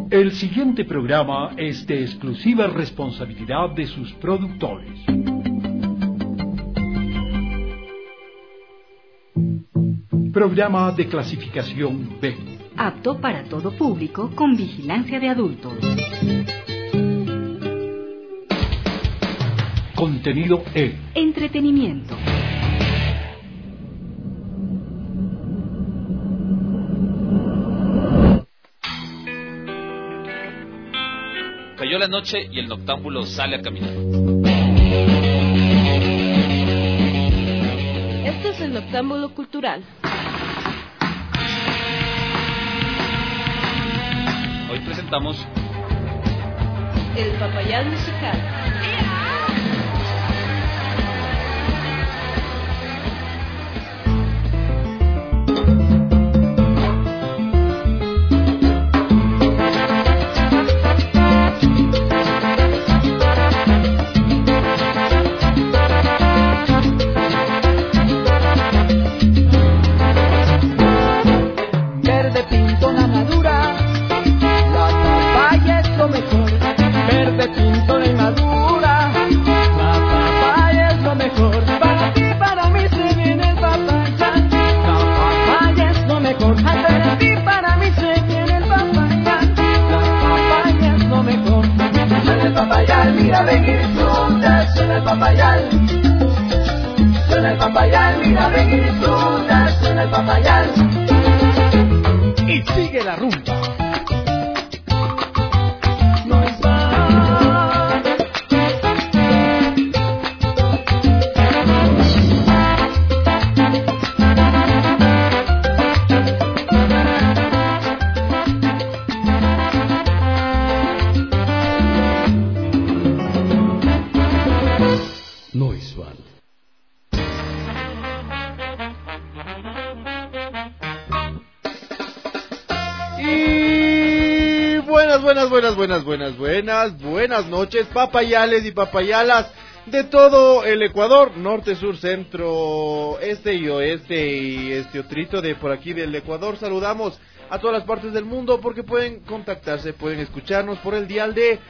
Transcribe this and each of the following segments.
El siguiente programa es de exclusiva responsabilidad de sus productores. Programa de clasificación B. Apto para todo público con vigilancia de adultos. Contenido E. Entretenimiento. Cayó la noche y el noctámbulo sale a caminar. Esto es el Noctámbulo Cultural. Hoy presentamos El Papayal Musical. Suena el papayal, mira ven y disfruta, suena el papayal. Y sigue la rumba. No es mal. Noisval. Y buenas noches, papayales y papayalas de todo el Ecuador, norte, sur, centro, este y oeste y este otrito de por aquí del Ecuador. Saludamos a todas las partes del mundo porque pueden contactarse, pueden escucharnos por el dial de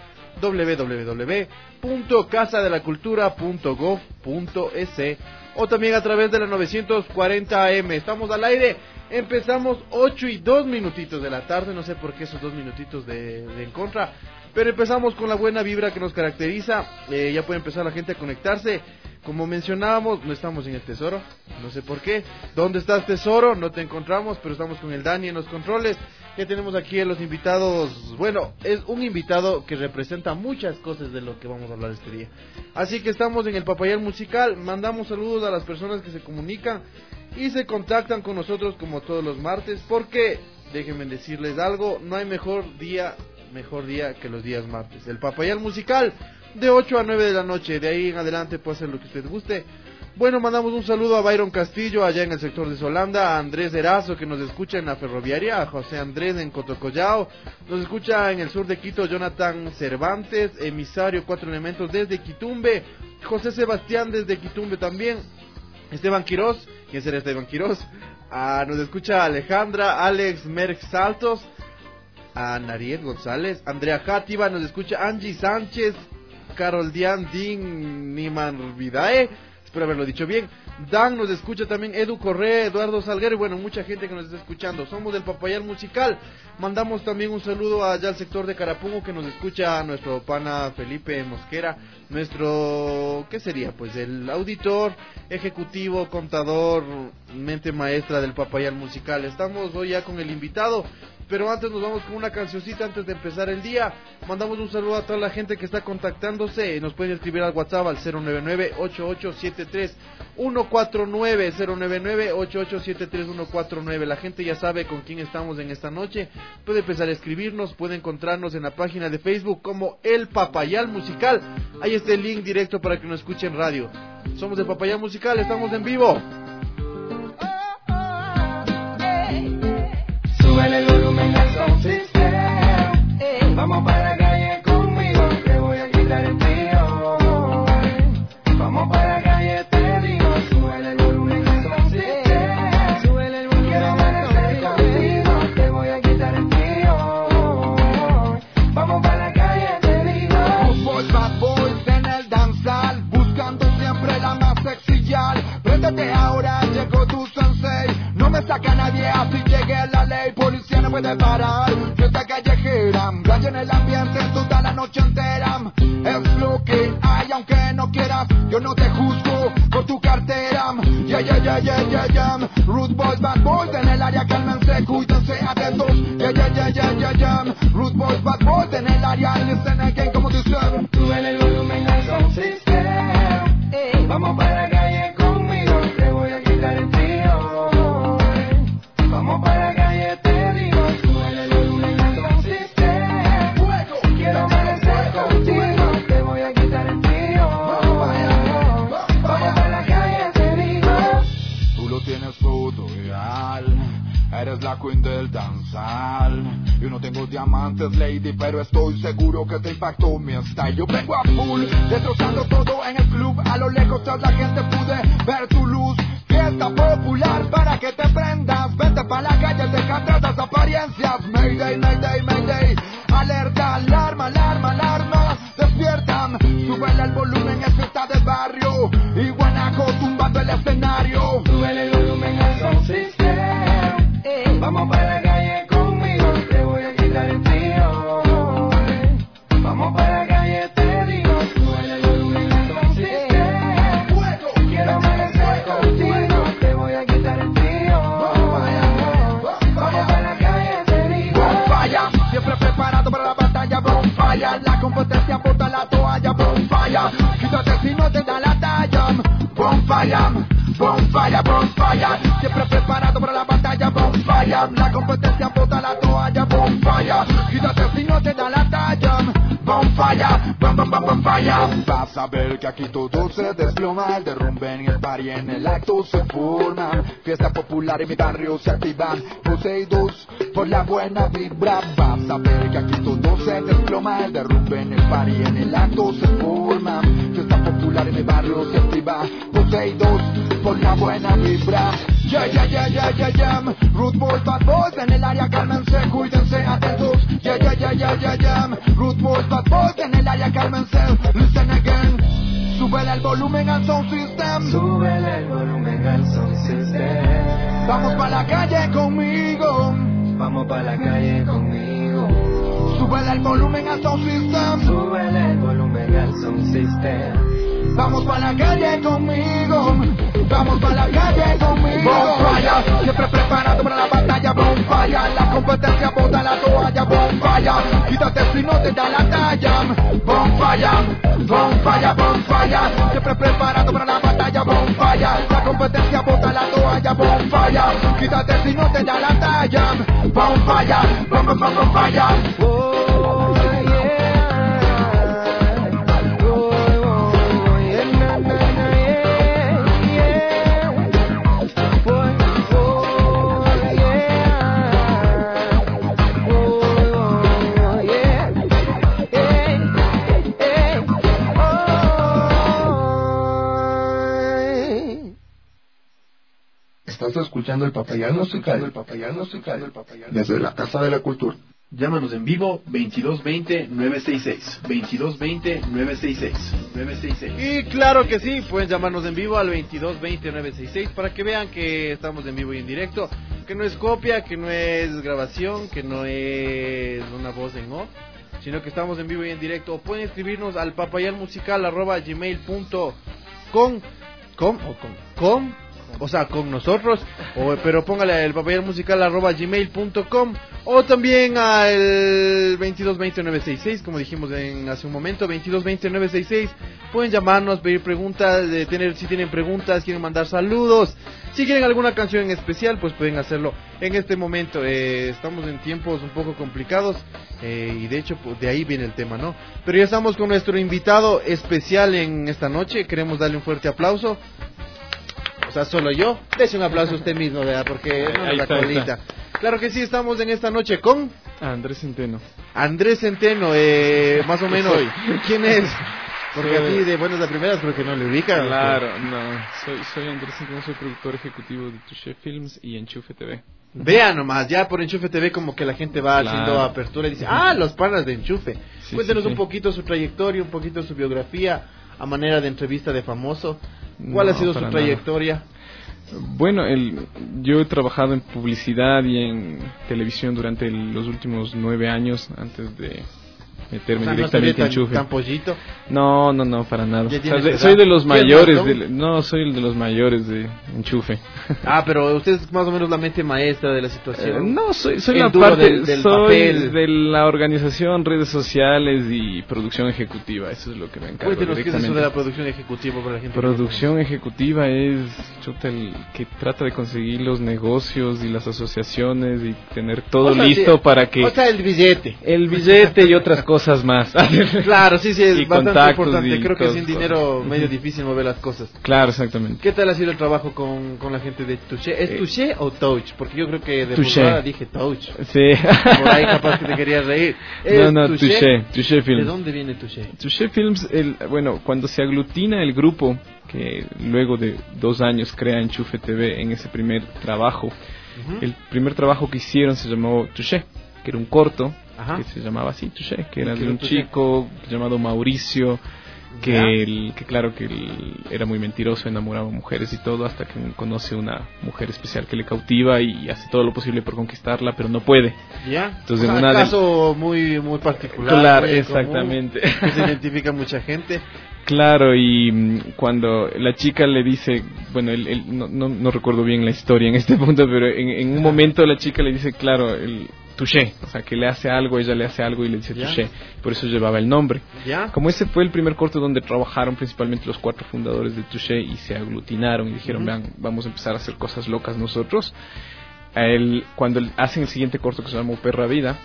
www.casadelacultura.gov.es o también a través de la 940 AM. Estamos al aire, empezamos 8:02 de la tarde, no sé por qué esos 2 minutitos de en contra, pero empezamos con la buena vibra que nos caracteriza. Ya puede empezar la gente a conectarse. Como mencionábamos, no estamos en el Tesoro, no sé por qué. ¿Dónde estás, Tesoro? No te encontramos, pero estamos con el Dani en los controles. Ya tenemos aquí a los invitados. Bueno, es un invitado que representa muchas cosas de lo que vamos a hablar este día. Así que estamos en el Papayal Musical. Mandamos saludos a las personas que se comunican y se contactan con nosotros como todos los martes, porque déjenme decirles algo, no hay mejor día que los días martes. El Papayal Musical de 8 a 9 de la noche, de ahí en adelante puede hacer lo que usted guste. Bueno, mandamos un saludo a Byron Castillo allá en el sector de Solanda, a Andrés Erazo que nos escucha en la ferroviaria, a José Andrés en Cotocollao, nos escucha en el sur de Quito Jonathan Cervantes, emisario 4 elementos desde Quitumbe, José Sebastián desde Quitumbe también, Esteban Quiroz, ¿quién será Esteban Quiroz? Nos escucha Alejandra, Alex Merck Saltos, a Nariel González, Andrea Játiva, nos escucha Angie Sánchez, Carol Dian Din Niman Vidae, espero haberlo dicho bien. Dan nos escucha también, Edu Correa, Eduardo Salguero, y bueno, mucha gente que nos está escuchando. Somos del Papayal Musical. Mandamos también un saludo allá al sector de Carapungo que nos escucha nuestro pana Felipe Mosquera, nuestro, ¿qué sería? Pues el auditor, ejecutivo, contador, mente maestra del Papayal Musical. Estamos hoy ya con el invitado, pero antes nos vamos con una cancioncita antes de empezar el día. Mandamos un saludo a toda la gente que está contactándose. Nos pueden escribir al WhatsApp al 099-8873-149, 099-8873-149. La gente ya sabe con quién estamos en esta noche. Puede empezar a escribirnos, puede encontrarnos en la página de Facebook como El Papayal Musical. Ahí está el link directo para que nos escuchen radio. Somos El Papayal Musical, estamos en vivo. Súbele el volumen al sound system. Vamos para la calle conmigo, te voy a quitar el frío. Vamos para la calle, te digo. Súbele el volumen al sound system. Súbele el volumen. Quiero amanecer contigo, te voy a quitar el frío. puede parar. Fiesta callejera, raya en el ambiente toda la noche entera. Es lo que hay aunque no quieras, yo no te juzgo por tu cartera. Yeah. Rude boys, bad boys en el área, cálmense, cuídense, atentos. Yeah. Rude boys, bad boys en el área, listen again como dicen. Súbele el volumen al sound system. Vamos para la calle conmigo, te voy a quitar el frío. Vamos para la calle, te digo. Súbele el volumen al sound system. Quiero amanecer contigo, te voy a quitar el frío. Vamos para la calle, te digo. Tú lo tienes todo real, eres la queen del danzal. Yo no tengo diamantes, lady, pero estoy seguro que te impactó mi style. Yo vengo a full, destrozando todo en el club. A lo lejos tras la gente pude ver tu luz. Fiesta popular para que te prendas. Vete pa' la calle, deja atrás las apariencias. Mayday, mayday, mayday. Alerta, alarma, alarma, alarma. Despiertan, súbele el volumen, es fiesta de barrio. Y Guanaco tumbando el escenario. Súbele el volumen al sound system. Vamos para la calle conmigo, te voy a quitar el frío. Vamos para la calle, te digo. Súbele el volumen al sound system. Quiero amanecer contigo, te voy a quitar el frío. Vamos para la calle, te digo. Bonfire, siempre preparado para la batalla. Bonfire, la competencia bota la toalla. Bonfire, quítate si no te da la talla. Bonfire, siempre preparado para la batalla. Bonfire, la competencia bota la toalla. Bonfire, quítate si no te da la talla. Bonfire, bonfire. Vas a ver que aquí todo se desploma. El derrumbe en el party, en el acto se forma. Fiesta popular en mi barrio se activan. Poseídos por la buena vibra. Vas a ver que aquí todo se desploma. El derrumbe en el party, en el acto se forma. Fiesta popular en mi barrio se activa. Poseídos por la buena vibra. Yeah. Rude boys, bad boys en el área, cálmense, cuídense, atentos. Yeah. Rude boys, bad boys en el área, cálmense, listen again. Súbele el volumen al sound system. Súbele el volumen al sound system. Vamos pa' la calle conmigo. Vamos pa' la calle conmigo. Súbele el volumen al sound system. Súbele el volumen al sound system. Vamos pa' la calle conmigo. Vamos pa' la calle conmigo. Bonfire, siempre preparado para la batalla. Bonfire, la competencia bota la toalla. Bonfire, quítate si no te da la talla. Bonfire, siempre preparado para la batalla. Bonfire, la competencia bota la toalla. Bonfire, quítate si no te da la talla. Bonfire, bonfire. Oh, yeah. Estás escuchando el Papayal Musical, desde la Casa de la Cultura. Llámanos en vivo 2220-966. 2220-966. Y claro que sí, pueden llamarnos en vivo al 2220-966 para que vean que estamos en vivo y en directo, que no es copia, que no es grabación, que no es una voz en off, sino que estamos en vivo y en directo. O pueden escribirnos al papayalmusical@gmail.com o sea, con nosotros, pero póngale el papayalmusical@gmail.com o también al 2220-966, como dijimos hace un momento, 2220-966. Pueden llamarnos, pedir preguntas, si tienen preguntas, quieren mandar saludos, si quieren alguna canción en especial, pues pueden hacerlo en este momento. Estamos en tiempos un poco complicados y de hecho pues, de ahí viene el tema, ¿no? Pero ya estamos con nuestro invitado especial en esta noche. Queremos darle un fuerte aplauso. O sea, solo yo. Dese un aplauso a usted mismo, ¿verdad? Porque no es la colita. Claro que sí, estamos en esta noche con Andrés Centeno. Andrés Centeno, más o menos. ¿Quién es? Porque así de buenas a primeras creo que no le ubican. Claro, no. Soy Andrés Centeno, soy productor ejecutivo de Touché Films y Enchufe TV. Vean nomás, ya por Enchufe TV como que la gente va haciendo apertura y dice, los panas de Enchufe. Sí, cuéntenos un poquito su trayectoria, un poquito su biografía, a manera de entrevista de famoso. ¿Cuál ha sido su trayectoria? Bueno, yo he trabajado en publicidad y en televisión durante los últimos 9 años antes de meterme directamente en Enchufe. ¿Tan pollito? No, para nada. O sea, soy de los mayores, soy el de los mayores de Enchufe. Ah, pero usted es más o menos la mente maestra de la situación. No, soy la parte del papel de la organización, redes sociales y producción ejecutiva. Eso es lo que me encargo. Cuéntenos qué es eso de la producción ejecutiva para la gente. Producción ejecutiva es el que trata de conseguir los negocios y las asociaciones y tener todo listo para que... O sea, el billete. El billete y otras cosas más. Claro, sí, es y bastante importante. Creo que sin dinero medio difícil mover las cosas. Claro, exactamente. ¿Qué tal ha sido el trabajo con la gente de Touché? ¿Es Touché o Touch? Porque yo creo que de Touché. Dije Touch. Sí. Por ahí capaz que te querías reír. No, Touché Films. ¿De dónde viene Touché? Touché Films, cuando se aglutina el grupo, que luego de 2 años crea Enchufe TV en ese primer trabajo, el primer trabajo que hicieron se llamó Touché, que era un corto. Ajá. Que se llamaba así, Touché, que era de un chico llamado Mauricio, que claro que él era muy mentiroso, enamoraba a mujeres y todo, hasta que conoce una mujer especial que le cautiva y hace todo lo posible por conquistarla, pero no puede. Ya. Entonces, un caso muy particular. Claro, exactamente. Común, que se identifica mucha gente. Claro, y cuando la chica le dice, bueno, él no recuerdo bien la historia en este punto, pero en un momento la chica le dice, claro, Touché, o sea, que le hace algo, ella le hace algo y le dice Touché, por eso llevaba el nombre. Como ese fue el primer corto donde trabajaron principalmente los 4 fundadores de Touché y se aglutinaron y dijeron, vean, vamos a empezar a hacer cosas locas nosotros. Cuando hacen el siguiente corto que se llama Perra Vida,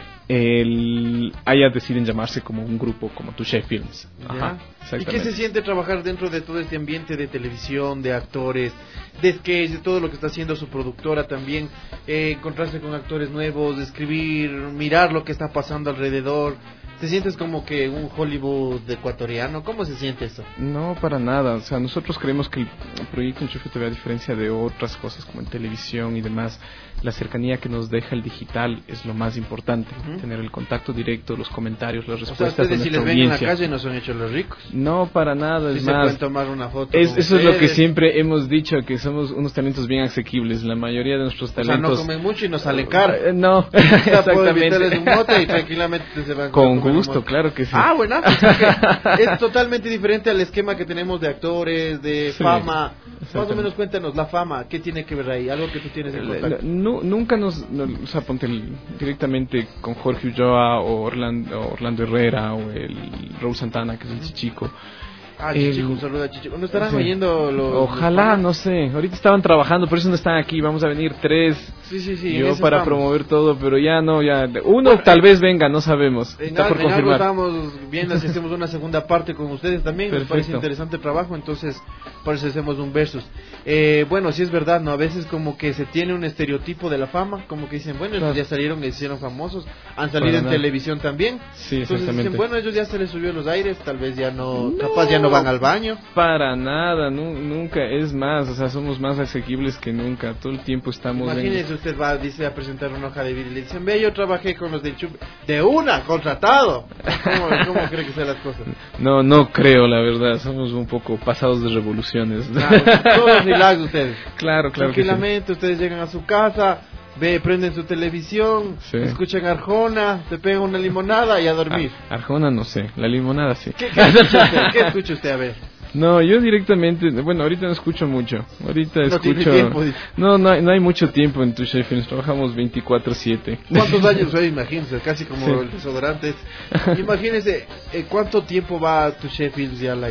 allá deciden llamarse como un grupo como Touché Films. Ajá, ¿Y qué se siente trabajar dentro de todo este ambiente de televisión, de actores, de sketch, de todo lo que está haciendo su productora también? Encontrarse con actores nuevos, escribir, mirar lo que está pasando alrededor. ¿Te sientes como que un Hollywood ecuatoriano? ¿Cómo se siente eso? No, para nada. O sea, nosotros creemos que el proyecto Enchufe TV, a diferencia de otras cosas como en televisión y demás, la cercanía que nos deja el digital es lo más importante. Tener el contacto directo, los comentarios, las respuestas de nuestra si les ven audiencia. En la calle no son hechos los ricos. No, para nada. Es si más, se pueden tomar una foto eso es lo que siempre hemos dicho, que somos unos talentos bien asequibles. La mayoría de nuestros talentos... O sea, no comen mucho y nos salen caro. No, exactamente. Un mote y tranquilamente se van con gusto, claro que sí. Ah, bueno, es totalmente diferente al esquema que tenemos de actores, de fama. Más o menos cuéntanos, la fama, ¿qué tiene que ver ahí? Algo que tú tienes en contacto. Nunca o sea, ponte directamente con Jorge Ulloa o Orlando Herrera o el Raúl Santana, que es el Chichico. Chichico, un saludo a Chichico. ¿No estarán oyendo los... Ojalá, no sé. Ahorita estaban trabajando, por eso no están aquí. Vamos a venir 3. Sí. Yo para promover todo, pero uno tal vez venga, no sabemos. Está por confirmar. Estamos viendo si hacemos una segunda parte con ustedes también. Perfecto. Nos parece interesante el trabajo, entonces por eso hacemos un versus. Bueno, sí es verdad, ¿no? A veces como que se tiene un estereotipo de la fama, como que dicen, bueno, ellos ya salieron, se hicieron famosos, han salido en televisión también. Sí, entonces exactamente. dicen, bueno, ellos ya se les subió los aires, tal vez ya no, capaz ya no van al baño. Para nada, nunca, es más, o sea, somos más asequibles que nunca, todo el tiempo estamos... Imagínese, usted dice a presentar una hoja de vida y le dicen, ve, yo trabajé con los de Enchufe, de una, contratado. ¿Cómo cree que sean las cosas? No creo, la verdad, somos un poco pasados de revoluciones. Claro, todos relax ustedes. Claro. Tranquilamente, ustedes llegan a su casa, prenden su televisión, escuchan Arjona, se pegan una limonada y a dormir. Arjona no sé, la limonada sí. ¿Qué escucha usted? A ver. No, yo directamente, bueno, ahorita no escucho mucho. Ahorita escucho... Tiempo, no hay mucho tiempo en Touché Films, trabajamos 24/7. ¿Cuántos años hay? Imagínese, casi como el desodorante. Imagínese, ¿cuánto tiempo va Touché Films ya al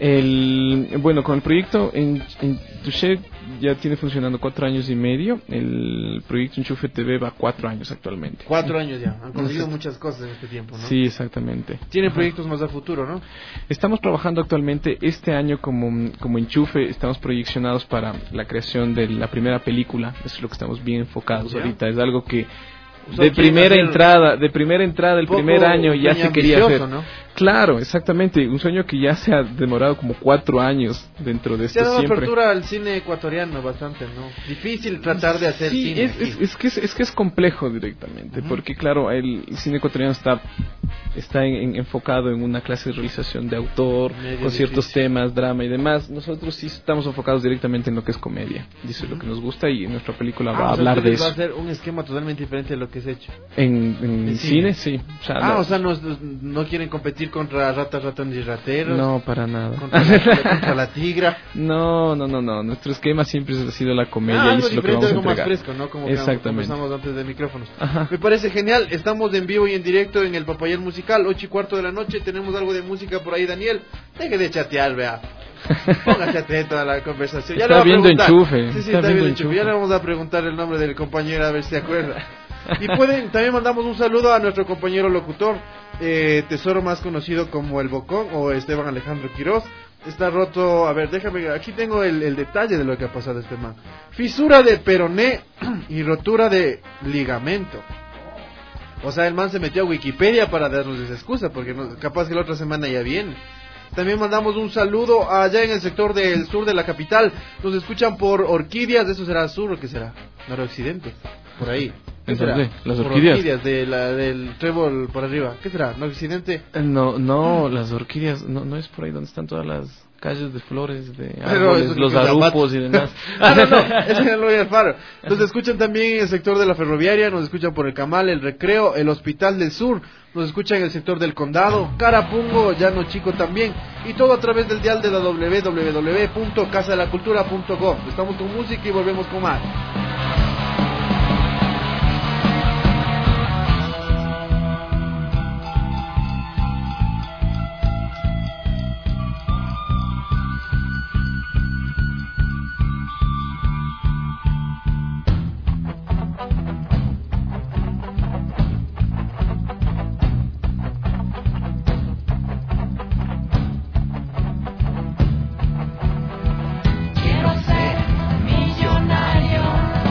aire? Bueno, con el proyecto en Touché ya tiene funcionando 4 años y medio. El proyecto Enchufe TV va 4 años actualmente. 4 años ya, han conseguido muchas cosas en este tiempo, ¿no? Sí, exactamente. ¿Tienen proyectos más a futuro, no? Estamos trabajando actualmente este año como Enchufe, estamos proyeccionados para la creación de la primera película. Eso es lo que estamos bien enfocados ahorita. Es algo que de primera entrada, el primer año ya se quería hacer, ¿no? Claro, exactamente, un sueño que ya se ha demorado como 4 años dentro de esto. Se ha dado siempre. apertura al cine ecuatoriano bastante, ¿no? Difícil tratar de hacer cine. Es que es complejo directamente, porque claro, el cine ecuatoriano está está enfocado en una clase de realización de autor, con ciertos temas, drama y demás. Nosotros sí estamos enfocados directamente en lo que es comedia, y eso es lo que nos gusta, y nuestra película va a hablar de eso. Va a ser un esquema totalmente diferente de lo que es hecho. En cine, sí. O sea, no quieren competir contra Ratas, Ratones y Rateros. No, para nada. Contra la Tigra. No. Nuestro esquema siempre ha sido la comedia, y eso es lo que vamos a entregar. Algo más fresco, ¿no? Como conversamos antes de micrófonos. Ajá. Me parece genial. Estamos en vivo y en directo en el Papayal Musical, 8:15 de la noche. Tenemos algo de música por ahí, Daniel. Deje de chatear, vea. Póngase atento a la conversación. Está viendo Enchufe. Sí, está viendo Enchufe. Ya le vamos a preguntar el nombre del compañero a ver si se acuerda. Y también mandamos un saludo a nuestro compañero locutor, Tesoro, más conocido como El Bocón, o Esteban Alejandro Quiroz. Está roto, a ver, déjame, aquí tengo el detalle de lo que ha pasado este man. Fisura de peroné y rotura de ligamento. O sea, el man se metió a Wikipedia para darnos esa excusa, porque capaz que la otra semana ya viene. También mandamos un saludo allá en el sector del sur de la capital. Nos escuchan por Orquídeas, ¿eso será sur o qué será? Noroccidente, por ahí. ¿Qué será? Las por orquídeas. Del trébol por arriba. ¿Qué será? ¿Noroccidente? No, las orquídeas, no es por ahí donde están todas las calles de flores, de árboles, los arrupos y demás. No, ese es el Royal Faro. Nos escuchan también en el sector de la ferroviaria, nos escuchan por el Camal, el Recreo, el Hospital del Sur, nos escuchan en el sector del Condado, Carapungo, Llano Chico también, y todo a través del dial de la www.casadelacultura.com. Estamos con música y volvemos con más. Quiero ser millonario.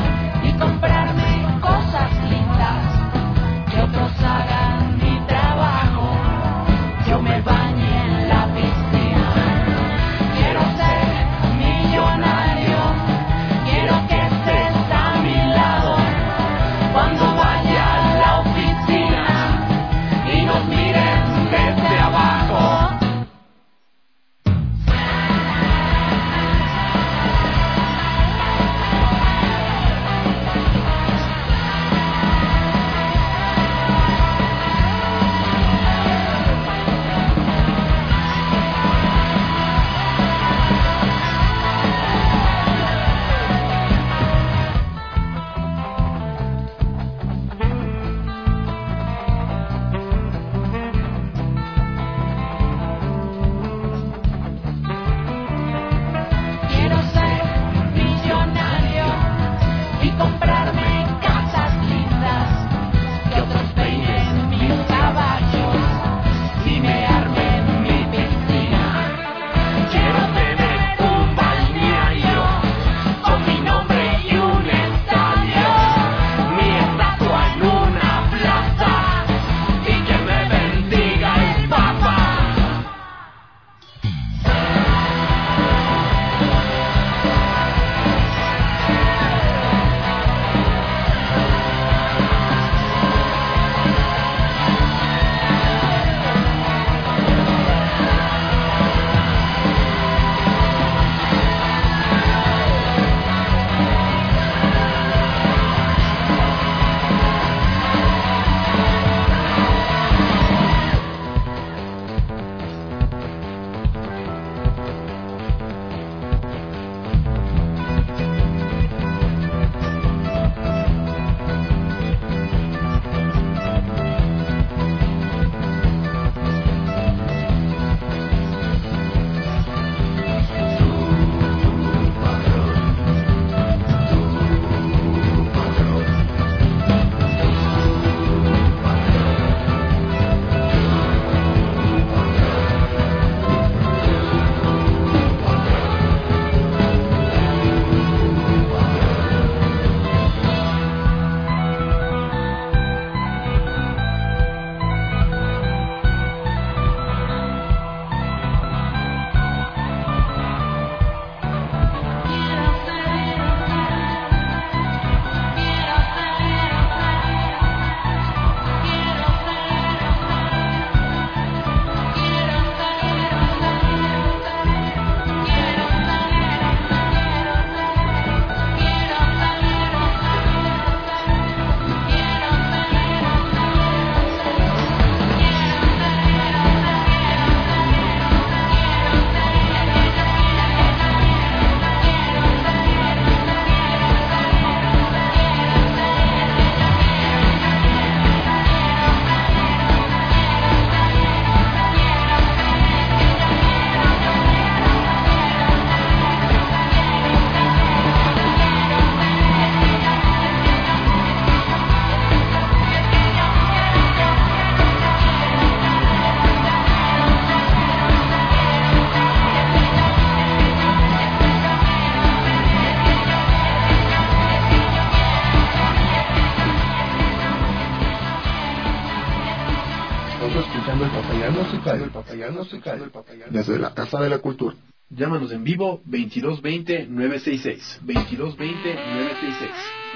Estás escuchando el Papayal Musical, desde la Casa de la Cultura. Llámanos en vivo 2220-966. 2220-966.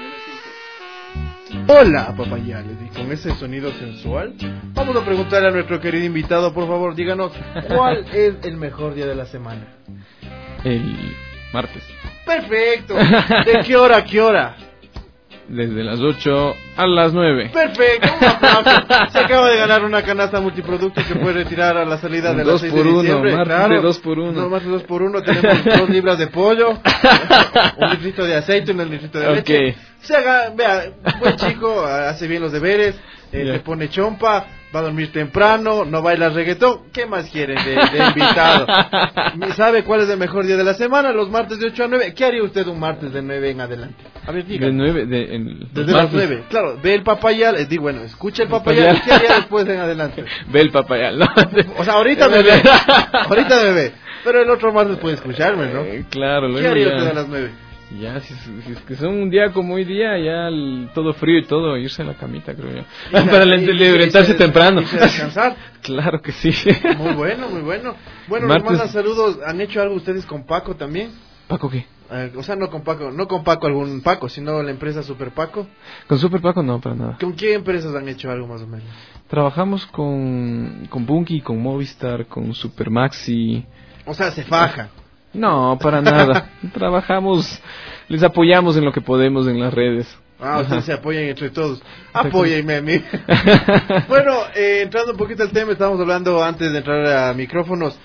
Hola, papayales. Y con ese sonido sensual, vamos a preguntarle a nuestro querido invitado, por favor, díganos, ¿cuál es el mejor día de la semana? El martes. Perfecto. ¿De qué hora a qué hora? Desde las 8 a las 9. Perfecto, un aplauso. Se acaba de ganar una canasta multiproducto que puede retirar a la salida de las 6 de diciembre. Martes de 2x1. No, más de 2x1. Tenemos 2 libras de pollo, un litrito de aceite, un litrito de leche. Se haga, vea, buen chico, hace bien los deberes, le pone chompa, va a dormir temprano, no baila reggaetón. ¿Qué más quieren de invitado? ¿Sabe cuál es el mejor día de la semana? Los martes de 8 a 9. ¿Qué haría usted un martes de 9 en adelante? A ver, dígame. De 9, desde las 9. Claro, ve el papayal, bueno, escucha el papayal. ¿Qué haría después en adelante? Ve el papayal, ¿no? O sea, ahorita me ve. Ahorita me ve. Pero el otro martes puede escucharme, ¿no? Claro, luego ¿qué haría usted a las 9? Ya, si es que son un día como hoy día, ya todo frío y todo, irse a la camita, creo yo. Para levantarse temprano. Irse a descansar. Claro que sí. Muy bueno, muy bueno. Bueno, nos mandan saludos. ¿Han hecho algo ustedes con Paco también? ¿Paco qué? O sea, no con Paco algún Paco, sino la empresa Super Paco. Con Super Paco no, para nada. ¿Con qué empresas han hecho algo más o menos? Trabajamos con Bunky, con Movistar, con Supermaxi. O sea, se faja. No, para nada. Trabajamos, les apoyamos en lo que podemos en las redes. Ustedes se apoyan entre todos. Apóyenme a mí. Bueno, entrando un poquito al tema, estábamos hablando antes de entrar a micrófonos.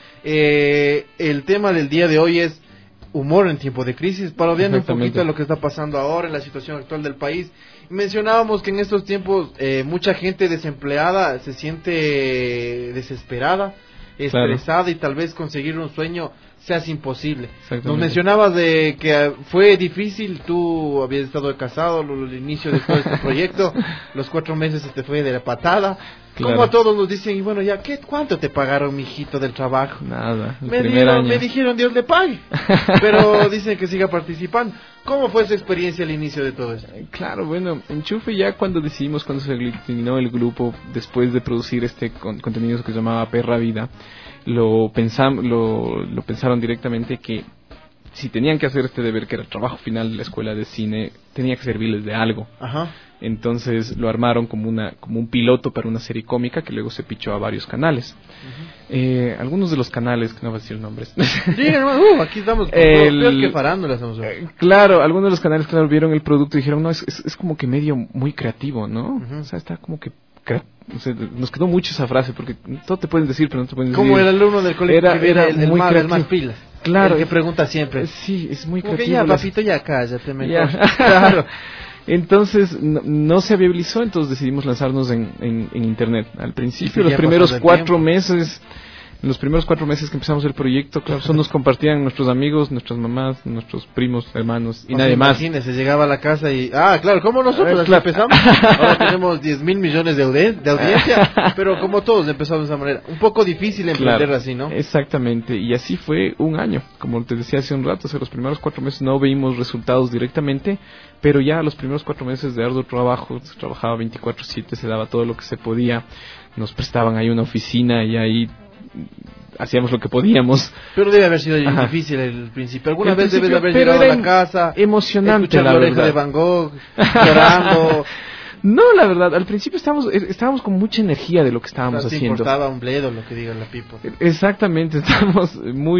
El tema del día de hoy es humor en tiempo de crisis, parodiando un poquito de lo que está pasando ahora en la situación actual del país. Mencionábamos que en estos tiempos mucha gente desempleada se siente desesperada, estresada, y tal vez conseguir un sueño se hace imposible. Nos mencionabas de que fue difícil, tú habías estado casado, el inicio de todo este proyecto, los 4 meses se te fue de la patada. Claro. Como a todos nos dicen, y bueno, ya, ¿cuánto te pagaron, mijito, del trabajo? Nada, me dijeron Dios le pague, pero dicen que siga participando. ¿Cómo fue su experiencia al inicio de todo esto? Claro, bueno, Enchufe ya cuando se aglutinó el grupo, después de producir este contenido que se llamaba Perra Vida, lo pensaron directamente que si tenían que hacer este deber, que era el trabajo final de la escuela de cine, tenía que servirles de algo. Ajá. Entonces lo armaron como un piloto para una serie cómica que luego se pichó a varios canales. Uh-huh. Algunos de los canales, que no voy a decir nombres. Aquí estamos peor que farándula. Claro, algunos de los canales, claro, vieron el producto y dijeron, no, es como que medio muy creativo, ¿no? Uh-huh. O sea, está como que... O sea, nos quedó mucho esa frase, porque todo te pueden decir, pero no te pueden decir. Como el alumno del colegio era el más pilas. Claro. El que pregunta siempre. Sí, es muy como creativo. Que ya, papito, ya cállate mejor. Claro. Entonces, no se viabilizó, entonces decidimos lanzarnos en internet. Al principio, los primeros 4 meses... En los primeros 4 meses que empezamos el proyecto, claro, solo nos compartían nuestros amigos, nuestras mamás, nuestros primos, hermanos y nadie más. Imagínese, llegaba a la casa y... claro, como nosotros claro. Empezamos. Ahora tenemos 10.000 millones de audiencia, pero como todos empezamos de esa manera. Un poco difícil emprender así, ¿no? Exactamente, y así fue un año. Como te decía hace un rato, los primeros 4 meses no vimos resultados directamente, pero ya los primeros 4 meses de arduo trabajo, se trabajaba 24/7, se daba todo lo que se podía, nos prestaban ahí una oficina y ahí... hacíamos lo que podíamos. Pero debe haber sido difícil el principio. Alguna vez debes de haber llegado a la casa, emocionante, escuchar la oreja de Van Gogh, llorando. No, la verdad, al principio estábamos con mucha energía de lo que estábamos haciendo. Importaba un bledo lo que diga la people. Exactamente, estábamos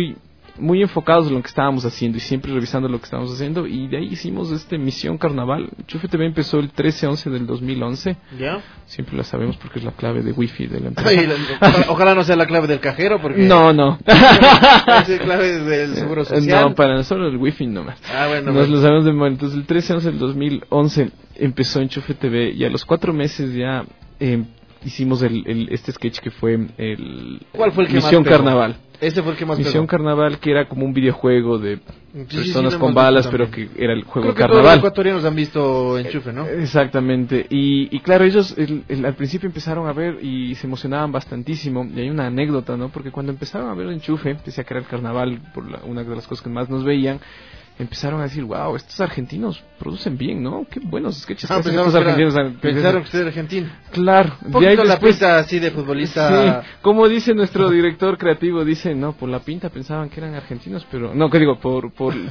muy enfocados en lo que estábamos haciendo y siempre revisando lo que estábamos haciendo, y de ahí hicimos Misión Carnaval. Enchufe TV empezó el 13/11 del 2011. ¿Ya? Siempre la sabemos porque es la clave de wifi de la empresa. Ojalá no sea la clave del cajero, porque... No. Es la clave del seguro social. No, para nosotros el wifi nomás. Bueno. Nos lo sabemos de memoria. Entonces el 13/11 del 2011 empezó Enchufe TV y a los 4 meses ya... hicimos este sketch que fue ¿Cuál fue el que Misión más pegó? Carnaval. Ese fue el que más Misión pegó. Carnaval, que era como un videojuego de personas con balas, pero que era el juego Creo que Carnaval. Todos los ecuatorianos han visto Enchufe, ¿no? Exactamente. Y claro, ellos al principio empezaron a ver y se emocionaban bastantísimo. Y hay una anécdota, ¿no? Porque cuando empezaron a ver Enchufe, decía que era el Carnaval, una de las cosas que más nos veían, empezaron a decir, wow, estos argentinos producen bien, ¿no? Qué buenos sketches. Pensaron que era argentino. Claro. Un poquito la pinta así de futbolista. Sí, como dice nuestro director creativo, dice, no, por la pinta pensaban que eran argentinos, pero... No, ¿qué digo? Por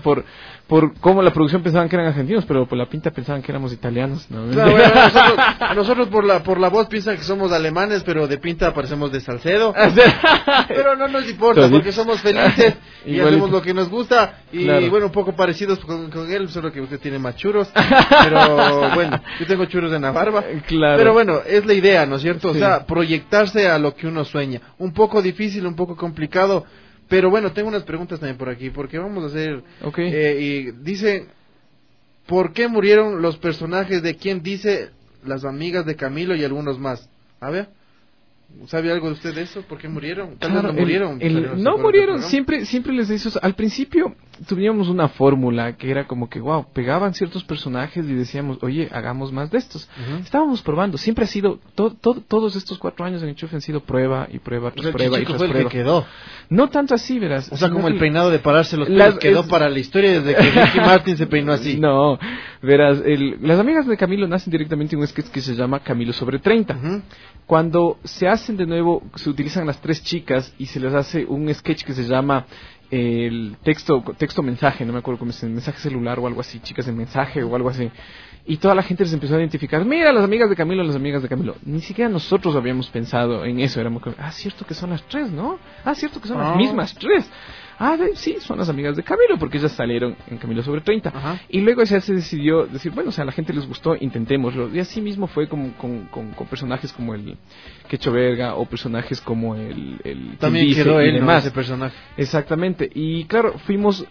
cómo la producción pensaban que eran argentinos, pero por la pinta pensaban que éramos italianos, ¿no? Claro, bueno, nosotros por la voz piensan que somos alemanes, pero de pinta parecemos de Salcedo. Pero no nos importa, porque somos felices y hacemos lo que nos gusta. Y bueno, un poco parecidos con él, solo que usted tiene más churros. Pero bueno, yo tengo churros en la barba. Claro. Pero bueno, es la idea, ¿no es cierto? O sea, proyectarse a lo que uno sueña. Un poco difícil, un poco complicado. Pero bueno, tengo unas preguntas también por aquí, porque vamos a hacer... y dice, ¿por qué murieron los personajes de quién dice las amigas de Camilo y algunos más? A ver, ¿sabe algo de usted de eso? ¿Por qué murieron? Tal vez no murieron. No murieron, siempre les hizo eso. Al principio teníamos una fórmula que era como que, wow, pegaban ciertos personajes y decíamos, oye, hagamos más de estos. Estábamos probando, siempre ha sido, todos estos 4 años en Enchufe han sido prueba y prueba tras prueba y tras fue prueba. El que quedó. No tanto así, verás. O sea, como el peinado de pararse los pelos quedó para la historia desde que Ricky Martin se peinó así. No, verás, las amigas de Camilo nacen directamente en un sketch que se llama Camilo sobre 30. Cuando se hacen de nuevo, se utilizan las 3 chicas y se les hace un sketch que se llama el texto mensaje, no me acuerdo cómo es, mensaje celular o algo así, chicas en mensaje o algo así. Y toda la gente les empezó a identificar, mira, las amigas de Camilo, las amigas de Camilo. Ni siquiera nosotros habíamos pensado en eso, éramos como, cierto que son las 3, ¿no? Cierto que son las mismas 3. Sí, son las amigas de Camilo, porque ellas salieron en Camilo sobre 30. Y luego ya se decidió decir, bueno, o sea, a la gente les gustó, intentémoslo. Y así mismo fue con personajes como el Quecho Verga o personajes como el también quedó él, ¿no? Ese personaje. Exactamente. Y claro, fuimos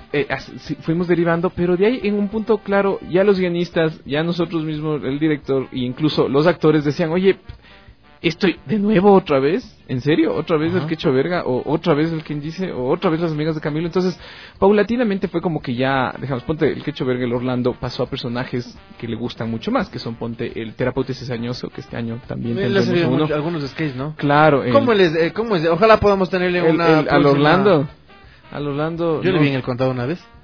derivando, pero de ahí en un punto claro, ya los guionistas, ya nosotros mismos, el director e incluso los actores decían, oye, estoy de nuevo otra vez, ¿en serio? ¿Otra vez el Quecho Verga? ¿O otra vez el quien dice? ¿O otra vez las amigas de Camilo? Entonces, paulatinamente fue como que ya, ponte el Quecho Verga, el Orlando, pasó a personajes que le gustan mucho más, que son, ponte, el terapeuta cizañoso, que este año también tenemos algunos sketches, ¿no? Claro. ¿Cómo es? Ojalá podamos tenerle al Orlando. Al Orlando. Yo le vi en El Condado una vez.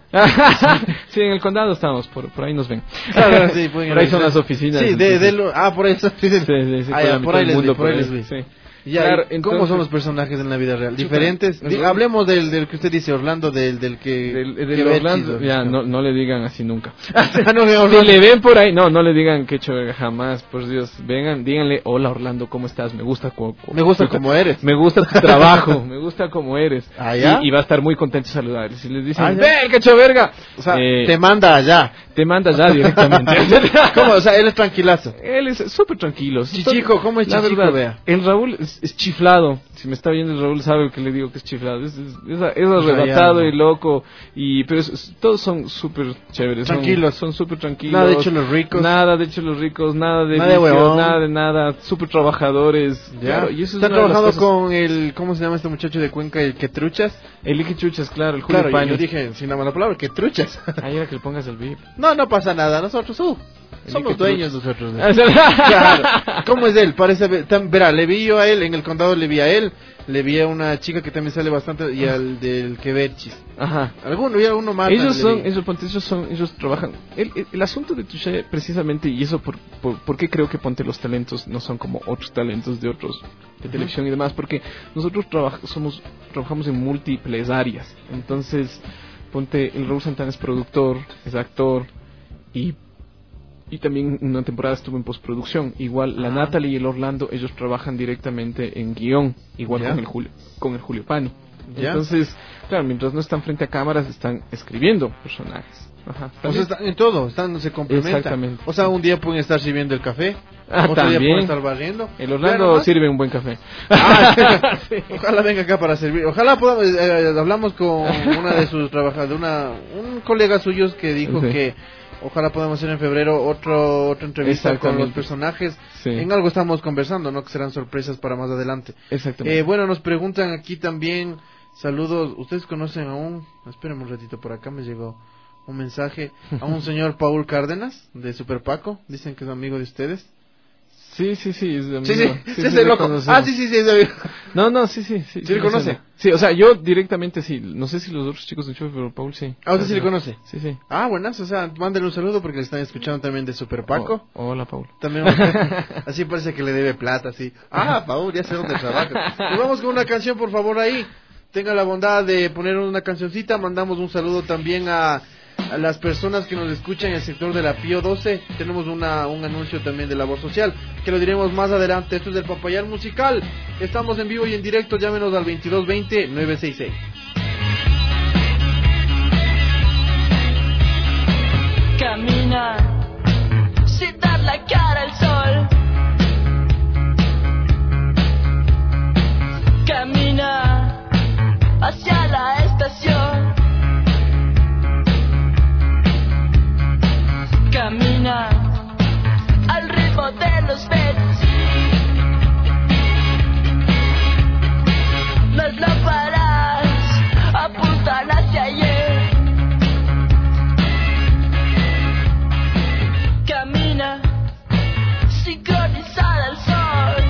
Sí, en El Condado estamos, por ahí nos ven. Claro, sí, por ahí son las oficinas. Sí, por ahí son. Sí, por ahí les vi. Sí. Ya, claro, entonces, ¿cómo son los personajes en la vida real? ¿Diferentes? Hablemos del que usted dice, Orlando, del Orlando, ya, no le digan así nunca. Si le ven por ahí, no le digan Quecho Verga jamás, por Dios. Vengan, díganle, hola Orlando, ¿cómo estás? Me gusta como eres. Me gusta tu trabajo, me gusta como eres. Y va a estar muy contento de saludarles. Si les dicen, ven Quecho Verga. O sea, te manda allá. Te manda allá directamente. ¿Cómo? O sea, él es tranquilazo. Él es súper tranquilo. Chichico, ¿cómo es Chichico? Vea. El Raúl es chiflado. Si me está viendo el Raúl sabe que le digo que es chiflado. Es arrebatado y loco. Pero todos son súper chéveres. Tranquilos. Son súper tranquilos. Nada de hecho los ricos. Nada de vicios, nada de nada. Súper trabajadores. Claro, y eso está trabajando con el... ¿Cómo se llama este muchacho de Cuenca? El que truchas. El que truchas, claro. El Julio Paños. Yo dije, sin la mala palabra, que truchas. Ahí era que le pongas el beep. No pasa nada. Nosotros, somos dueños nosotros. Claro. ¿Cómo es él? Verá, le vi yo a él, en El Condado le vi a él, le vi a una chica que también sale bastante, y al del Queverchis. Alguno más. Ellos trabajan. El asunto de Touché, precisamente, y eso por qué creo que ponte los talentos no son como otros talentos de otros de televisión y demás, porque nosotros trabajamos en múltiples áreas. Entonces, ponte, el Raúl Santana es productor, es actor, y también una temporada estuvo en postproducción. Igual la Natalie y el Orlando, ellos trabajan directamente en guión, igual con el Julio Pani. Entonces, claro, mientras no están frente a cámaras, están escribiendo personajes. O sea, están en todo, se complementan. Exactamente. O sea, un día pueden estar sirviendo el café, otro día pueden estar barriendo. El Orlando sirve un buen café. Sí. Ojalá venga acá para servir. Ojalá podamos, hablamos con una de sus trabajadoras, un colega suyo que dijo que ojalá podamos hacer en febrero otra entrevista con los personajes. Sí. En algo estamos conversando, ¿no? Que serán sorpresas para más adelante. Exactamente. Bueno, nos preguntan aquí también, saludos, ¿ustedes conocen espérenme un ratito, por acá me llegó un mensaje, a un señor Paul Cárdenas, de Super Paco, dicen que es amigo de ustedes. Sí, es amigo. Sí, es loco. Sí, es amigo. No, sí. ¿Sí le conoce? Sí, o sea, yo directamente sí. No sé si los otros chicos de Enchufe, pero Paul sí. ¿A usted sí le conoce? Sí. Ah, buenas, o sea, mándenle un saludo porque le están escuchando también de Super Paco. Hola, Paul. También, así parece que le debe plata, así. Ah, Paul, ya sé dónde trabaja. Y vamos con una canción, por favor, ahí. Tenga la bondad de poner una cancioncita. Mandamos un saludo también a las personas que nos escuchan en el sector de la Pío 12. Tenemos un anuncio también de labor social que lo diremos más adelante. Esto es del Papayal Musical. Estamos en vivo y en directo. Llámenos al 2220-966. Camina sin dar la cara al sol. Camina hacia la estación. Camina al ritmo de los beats. Las lámparas apuntan hacia ayer. Camina sincronizada al sol.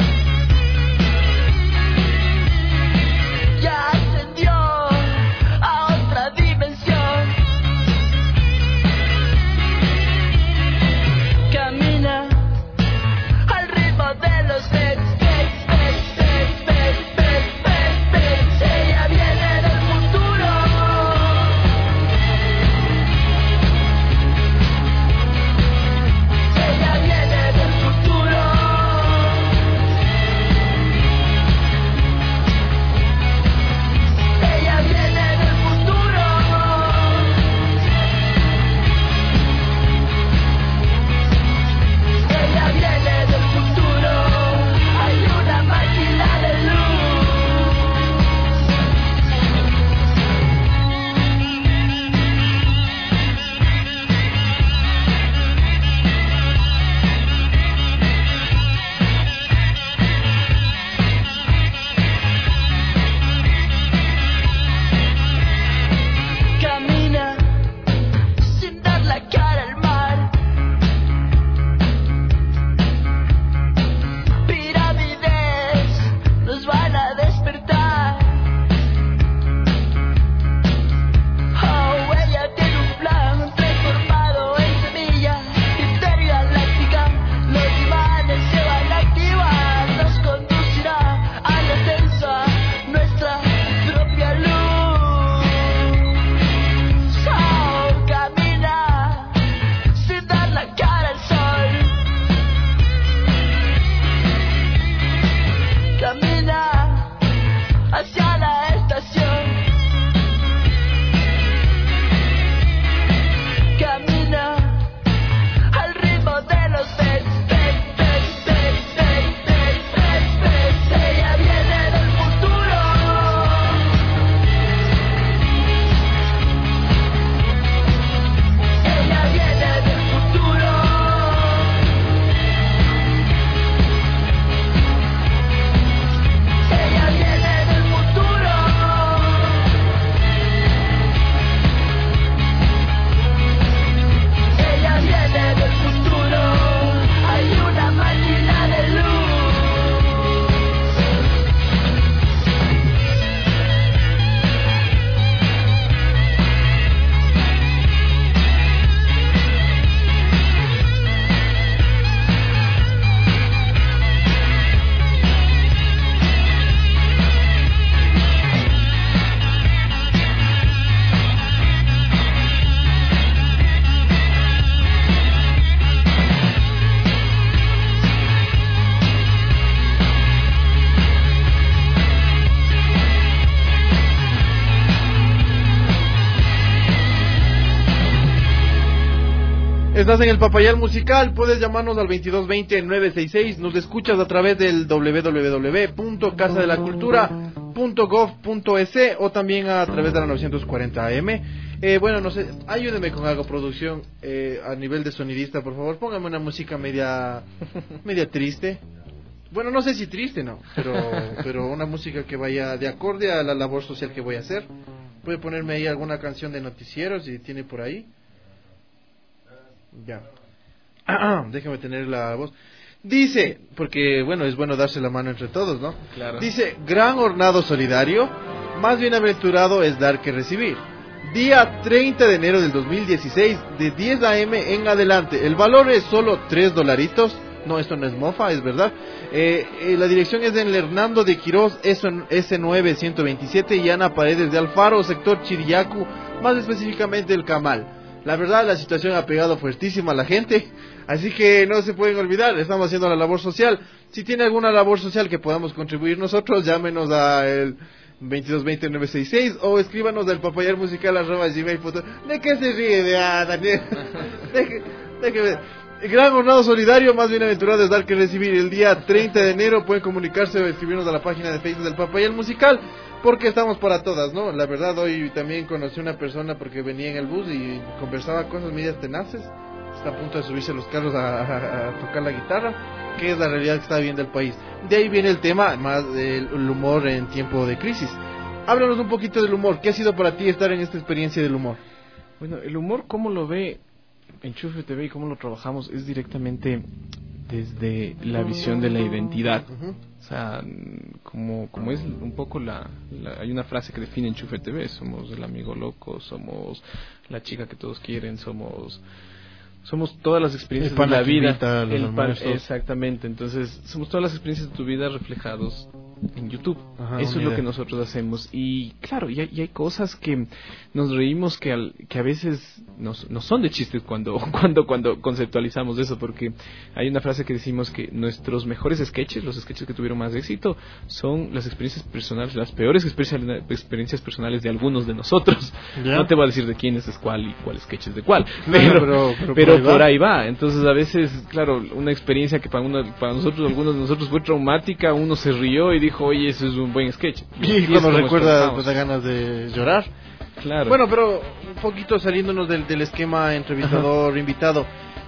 Ya ascendió a otra dimensión. Camina al ritmo de los beats. Ella viene del futuro. Ella viene del futuro. Ella viene del futuro. Ella viene del futuro. Hay una máquina de luz. Camina sin dar la cara al mar. Pirámides nos van a despertar. Oh, ella tiene un plan transformado en semilla intergaláctica. Los imanes se van a activar. Nos conducirá al ascenso a nuestra propia luz. Oh, camina sin dar la cara al sol. Camina hacia la estación. Camina al ritmo de los beats. Ella viene del futuro. Ella viene del futuro. Ella viene del futuro. Ella viene del futuro. Hay una máquina de luz. Estás en el Papayal Musical, puedes llamarnos al 2220-966, nos escuchas a través del www.casadelacultura.gov.es o también a través de la 940 AM. Bueno, no sé, ayúdeme con algo, producción, a nivel de sonidista, por favor, póngame una música media triste. Bueno, no sé si triste, no, pero una música que vaya de acorde a la labor social que voy a hacer. Puede ponerme ahí alguna canción de noticieros si tiene por ahí. Ya. Déjame tener la voz. Dice, porque bueno, es bueno darse la mano entre todos, ¿no? Claro. Dice, gran hornado solidario, más bienaventurado es dar que recibir. Día 30 de enero del 2016, de 10 a.m. en adelante. El valor es solo $3. No, esto no es mofa, es verdad. La dirección es en Hernando de Quirós, S9-127, y Ana Paredes de Alfaro, sector Chiriyacu, más específicamente el Camal. La verdad, la situación ha pegado fuertísima a la gente, así que no se pueden olvidar, estamos haciendo la labor social. Si tiene alguna labor social que podamos contribuir nosotros, llámenos a el 2220-966 o escríbanos al papayarmusical@gmail.com. ¿De qué se ríe, Daniel? ¿De qué? Gran hornado solidario, más bienaventurado es dar que recibir. El día 30 de enero pueden comunicarse o escribirnos a la página de Facebook del Papayal Musical, porque estamos para todas, ¿no? La verdad, hoy también conocí una persona porque venía en el bus y conversaba cosas medias tenaces. Está a punto de subirse a los carros a tocar la guitarra, que es la realidad que está viviendo el país. De ahí viene el tema más del humor en tiempo de crisis. Háblanos un poquito del humor. ¿Qué ha sido para ti estar en esta experiencia del humor? Bueno, el humor, ¿cómo lo ve Enchufe TV y cómo lo trabajamos? Es directamente desde la visión de la identidad. O sea, como es un poco hay una frase que define Enchufe TV: somos el amigo loco, somos la chica que todos quieren, somos todas las experiencias de la vida. Exactamente. Entonces, somos todas las experiencias de tu vida reflejados en YouTube. Eso es lo que nosotros hacemos. Y claro, y hay cosas que nos reímos que a veces no son de chistes cuando conceptualizamos eso, porque hay una frase que decimos que nuestros mejores sketches, los sketches que tuvieron más éxito, son las experiencias personales, las peores experiencias personales de algunos de nosotros. No te voy a decir de quién es cuál y cuál sketch es de cuál, pero por ahí va. Entonces, a veces, claro, una experiencia que para nosotros, algunos de nosotros, fue traumática, uno se rió y dijo, oye, eso es un buen sketch. Y cuando recuerda, te da ganas de llorar. Claro. Bueno, pero un poquito saliéndonos del esquema entrevistador-invitado,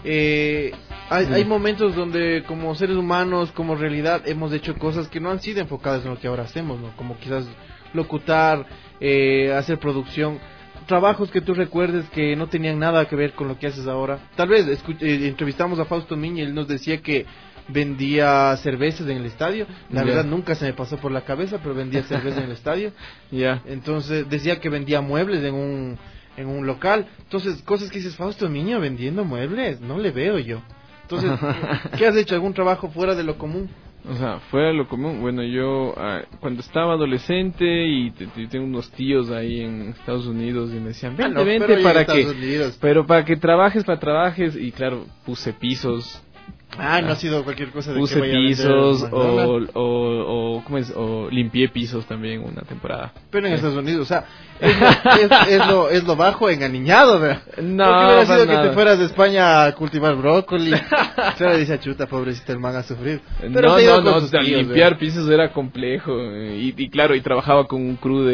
hay momentos donde como seres humanos, como realidad, hemos hecho cosas que no han sido enfocadas en lo que ahora hacemos, ¿no? Como quizás locutar, hacer producción, trabajos que tú recuerdes que no tenían nada que ver con lo que haces ahora. Tal vez entrevistamos a Fausto Miñi, él nos decía que vendía cervezas en el estadio. La verdad nunca se me pasó por la cabeza, pero vendía cerveza en el estadio. Entonces decía que vendía muebles en un local. Entonces, cosas que dices, Fausto Miño vendiendo muebles, no le veo yo. Entonces, ¿qué has hecho? ¿Algún trabajo fuera de lo común? O sea, fuera de lo común. Bueno, yo cuando estaba adolescente y tengo unos tíos ahí en Estados Unidos y me decían, vente para que trabajes, y claro, puse pisos. No ha sido cualquier cosa de puse que vaya pisos ¿cómo es? o limpié pisos también una temporada. Pero en Estados Unidos, o sea, es lo bajo en aniñado, ¿verdad? No, porque hubiera sido que te fueras de España a cultivar brócoli. Claro, dice, chuta, pobrecito el man a sufrir. Pero limpiar pisos era complejo y claro, y trabajaba con un crew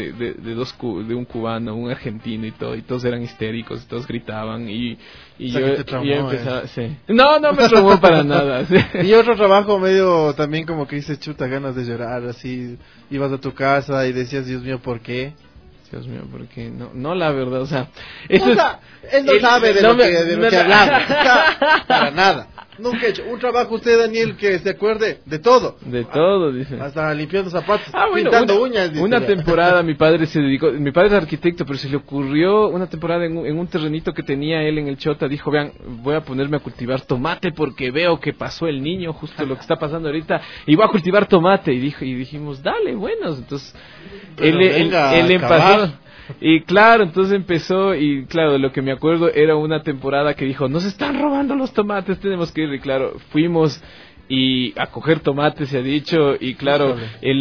de un cubano, un argentino y todos eran histéricos, todos gritaban y yo empezaba, no me traumó para nada. Sí. Y otro trabajo medio también como que dices, chuta, ganas de llorar, así, ibas a tu casa y decías, Dios mío, ¿por qué? Dios mío, ¿por qué? No, la verdad, o sea, él no sabe de lo que hablamos, para nada. Nunca he hecho un trabajo usted, Daniel, que se acuerde de todo. De todo, dice. Hasta limpiando zapatos, pintando uñas. Dice. Una temporada mi padre es arquitecto, pero se le ocurrió una temporada en un terrenito que tenía él en el Chota, dijo, vean, voy a ponerme a cultivar tomate porque veo que pasó el niño, justo lo que está pasando ahorita, y voy a cultivar tomate, y dijimos, dale, buenos, entonces él empezó. Y claro, entonces empezó y claro, lo que me acuerdo era una temporada que dijo, nos están robando los tomates, tenemos que ir, y claro, fuimos y a coger tomates, se ha dicho, y claro,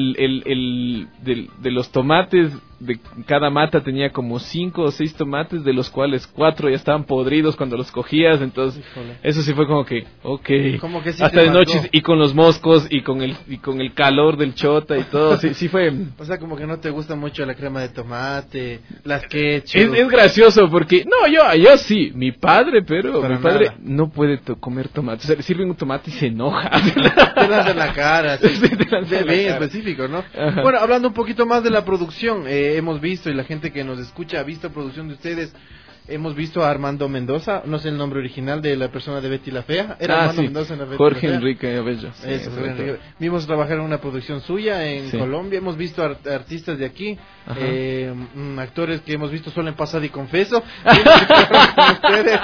de los tomates, de cada mata tenía como 5 o 6 tomates, de los cuales 4 ya estaban podridos cuando los cogías, entonces eso sí fue como que, como que sí, hasta de noche, y con los moscos y con el calor del Chota y todo, sí fue. O sea, como que no te gusta mucho la crema de tomate, las ketchup. Es gracioso porque, no, yo sí, mi padre no puede comer tomate, o sea, le sirven un tomate y se enoja. Te lanza en la cara, bien específico, ¿no? Ajá. Bueno, hablando un poquito más de la producción, hemos visto, y la gente que nos escucha ha visto producción de ustedes. hemos visto a Armando Mendoza, no sé el nombre original de la persona de Betty la Fea, era Armando sí. Mendoza en la Betty Jorge la Fea. Enrique Abello. Sí, Eso, Jorge Enrique. Vimos trabajar en una producción suya en Colombia, hemos visto artistas de aquí, actores que hemos visto solo en Pasado y Confeso. Ustedes.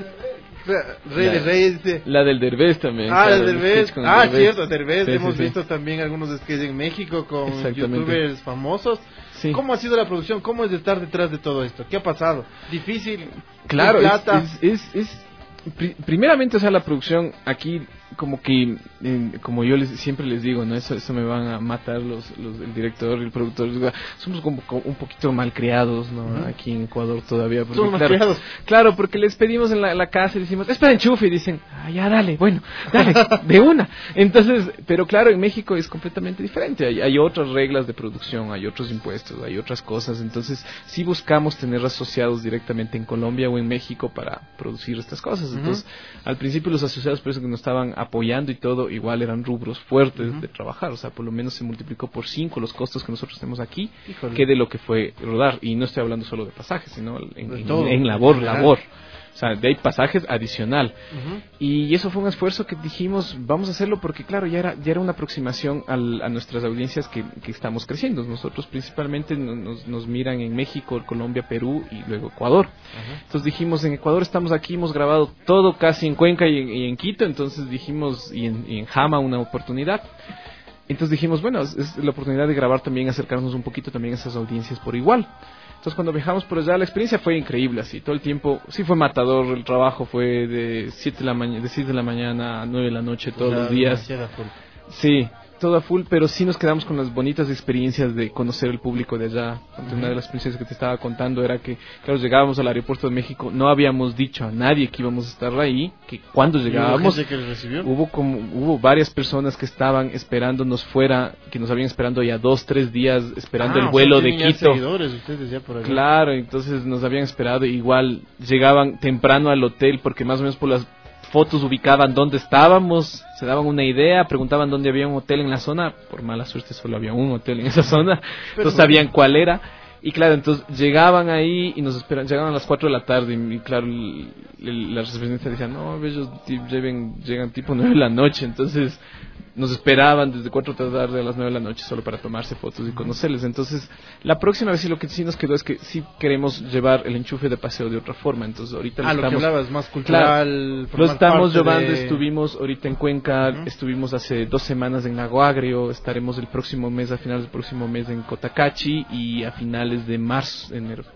Rey de Reyes. La del Derbez también. Ah, claro, el Derbez. Cierto, Derbez. Sí, hemos visto también algunos sketches en México con youtubers famosos. Sí. ¿Cómo ha sido la producción? ¿Cómo es de estar detrás de todo esto? ¿Qué ha pasado? ¿Difícil? Claro, plata? Primeramente, o sea, la producción aquí, como que, como yo siempre les digo, ¿no? Eso me van a matar el director y el productor. Somos como un poquito malcriados, ¿no? Aquí en Ecuador todavía. Porque, ¿Somos malcriados? Claro, porque les pedimos en la casa y decimos, espera, enchufe, y dicen, ya dale, bueno, dale, de una. Entonces, pero claro, en México es completamente diferente. Hay otras reglas de producción, hay otros impuestos, hay otras cosas. Entonces, sí buscamos tener asociados directamente en Colombia o en México para producir estas cosas. Entonces, al principio los asociados, por eso que nos estaban apoyando y todo, igual eran rubros fuertes de trabajar, o sea, por lo menos se multiplicó por 5 los costos que nosotros tenemos aquí, que de lo que fue rodar, y no estoy hablando solo de pasajes, sino en labor, o sea, de ahí pasajes adicional, y eso fue un esfuerzo que dijimos, vamos a hacerlo porque claro, ya era una aproximación a nuestras audiencias que estamos creciendo. Nosotros principalmente nos miran en México, Colombia, Perú y luego Ecuador. Entonces dijimos, en Ecuador estamos aquí, hemos grabado todo casi en Cuenca y en Quito, entonces dijimos, y en Jama una oportunidad. Entonces dijimos, bueno, es la oportunidad de grabar también, acercarnos un poquito también a esas audiencias por igual. Entonces cuando viajamos por allá, la experiencia fue increíble, así, todo el tiempo, sí fue matador, el trabajo fue de 6 de la mañana a 9 de la noche todos los días. Sí, todo a full, pero sí nos quedamos con las bonitas experiencias de conocer el público de allá. Una de las experiencias que te estaba contando era que, claro, llegábamos al aeropuerto de México, no habíamos dicho a nadie que íbamos a estar ahí, que cuando llegábamos hubo varias personas que estaban esperándonos fuera, que nos habían esperando ya 2-3 días esperando el vuelo de Quito. Ustedes ya por allá. Claro, entonces nos habían esperado, igual llegaban temprano al hotel porque más o menos por las fotos ubicaban dónde estábamos, se daban una idea, preguntaban dónde había un hotel en la zona, por mala suerte solo había un hotel en esa zona, entonces sabían cuál era, y claro, entonces llegaban ahí y nos esperan, llegaban a las 4 de la tarde, y claro, la recepcionista decía, no, ellos llegan tipo 9 de la noche, entonces nos esperaban desde 4 de la tarde a las 9 de la noche solo para tomarse fotos y conocerles. Entonces, la próxima vez lo que sí nos quedó es que sí queremos llevar el enchufe de paseo de otra forma. Entonces, ahorita lo que hablabas, más cultural. Claro, lo estamos llevando, estuvimos ahorita en Cuenca, estuvimos hace 2 semanas en Lago Agrio, estaremos el próximo mes, a finales del próximo mes en Cotacachi, y a finales de marzo,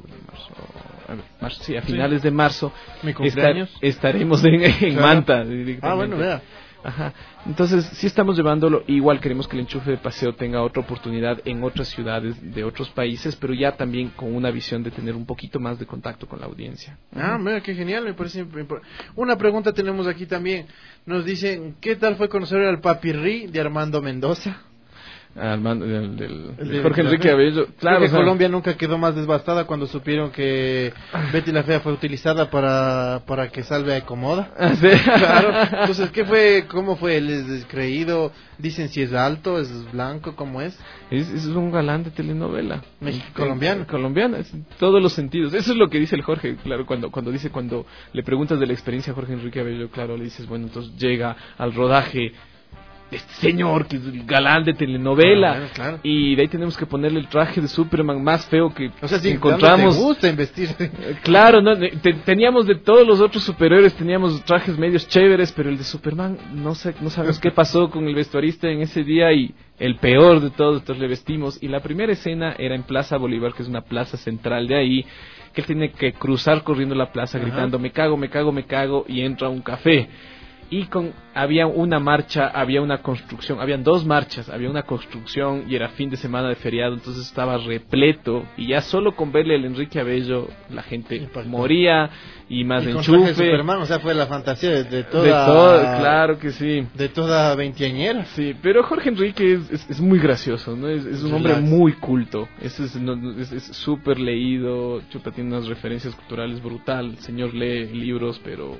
a finales de marzo, ¿mi cumpleaños? Estaremos en Manta. Bueno, vea. Ajá. Entonces, sí estamos llevándolo. Igual queremos que el enchufe de paseo tenga otra oportunidad en otras ciudades de otros países, pero ya también con una visión de tener un poquito más de contacto con la audiencia. Mira, qué genial, me parece. Una pregunta tenemos aquí también. Nos dicen, ¿qué tal fue conocer al Papirri de Armando Mendoza? Armando, Jorge Enrique Abello. Claro, creo que Colombia nunca quedó más devastada cuando supieron que Betty la Fea fue utilizada para que salve a Ecomoda. ¿Sí? Claro. Entonces, ¿cómo fue? ¿Él es descreído? Dicen si es alto, es blanco, ¿cómo es? Es un galán de telenovela. Colombiano. Colombiano, en todos los sentidos. Eso es lo que dice el Jorge, claro, cuando le preguntas de la experiencia a Jorge Enrique Abello, claro, le dices, bueno, entonces llega al rodaje este señor que es el galán de telenovela, claro. Y de ahí tenemos que ponerle el traje de Superman más feo que si encontramos. ¿Te gusta investir? Claro, no, teníamos de todos los otros superhéroes, teníamos trajes medios chéveres, pero el de Superman no sabemos qué pasó con el vestuarista en ese día, y el peor de todos, entonces le vestimos, y la primera escena era en Plaza Bolívar, que es una plaza central de ahí, que él tiene que cruzar corriendo la plaza gritando me cago, y entra a un café. Y había una marcha, había una construcción, habían 2 marchas, había una construcción y era fin de semana de feriado, entonces estaba repleto, y ya solo con verle el Enrique Abello la gente moría, y más de enchufe. De Superman, o sea, fue la fantasía de toda... claro que sí. De toda veinteañera. Sí, pero Jorge Enrique es muy gracioso, ¿no? Es un hombre muy culto, es súper leído, tiene unas referencias culturales brutal, el señor lee libros, pero...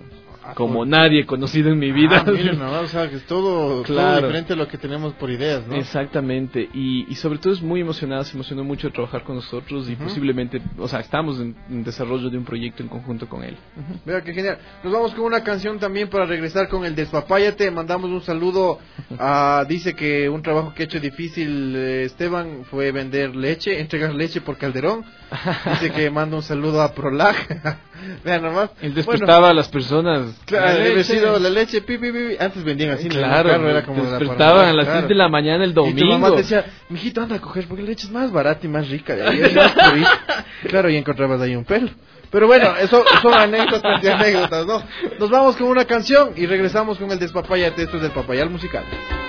como nadie conocido en mi vida. Miren, no, o sea, que es todo diferente a lo que tenemos por ideas, ¿no? Exactamente, y sobre todo es muy emocionada, se emocionó mucho de trabajar con nosotros y posiblemente, o sea, estamos en desarrollo de un proyecto en conjunto con él. Vea qué genial. Nos vamos con una canción también para regresar con el Despapáyate. Mandamos un saludo dice que un trabajo que ha hecho difícil Esteban fue vender leche, entregar leche por Calderón. Dice que manda un saludo a Prolag. Vean nomás. Él despertaba a las personas. Claro, debe sido la leche, pi. Antes vendían así. Claro, en el carro, era como despertaban a las 6 de la mañana el domingo. Y tu mamá te decía, mijito, anda a coger porque la leche es más barata y más rica. Claro, y encontrabas ahí un pelo. Pero bueno, eso son anécdotas, ¿no? Nos vamos con una canción y regresamos con el Despapáyate. Esto es del Papayal Musical.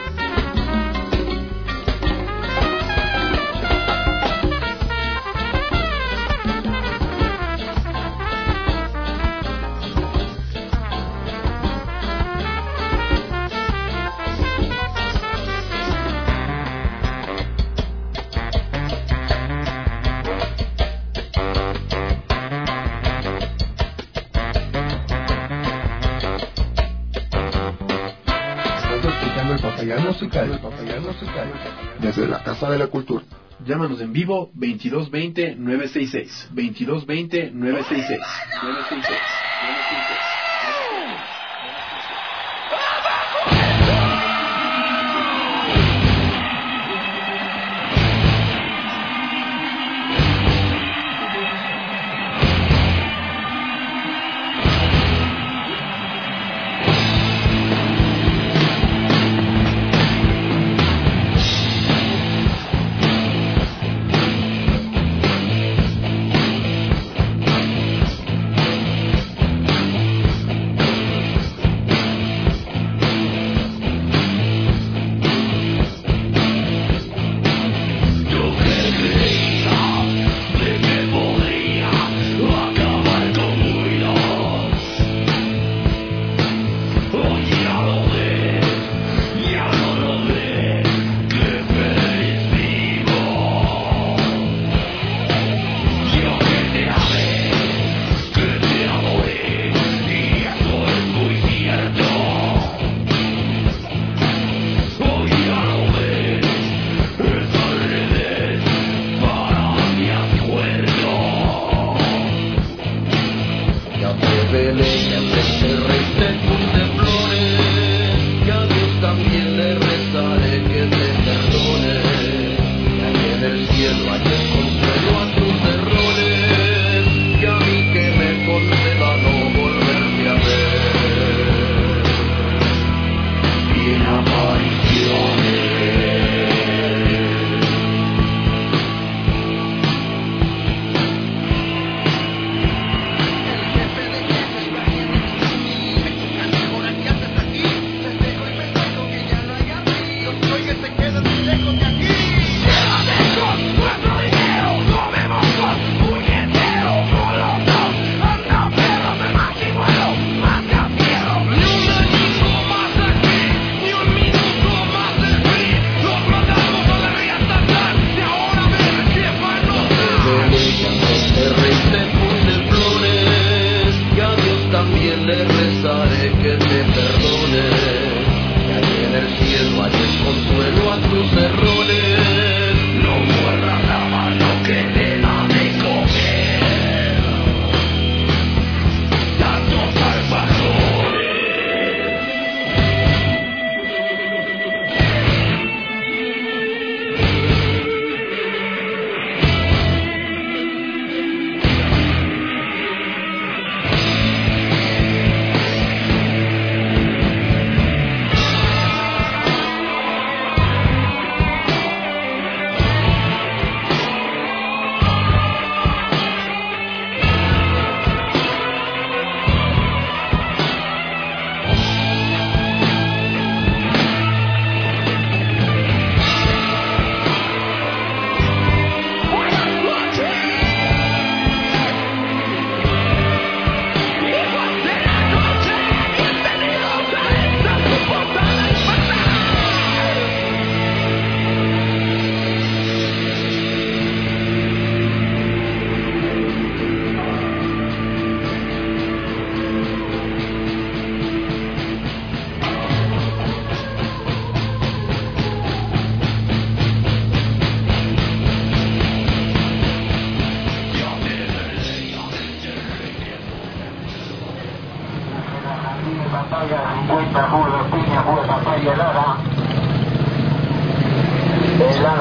El Papayal Musical, desde la Casa de la Cultura. Llámanos en vivo 2220-966. 2220-966.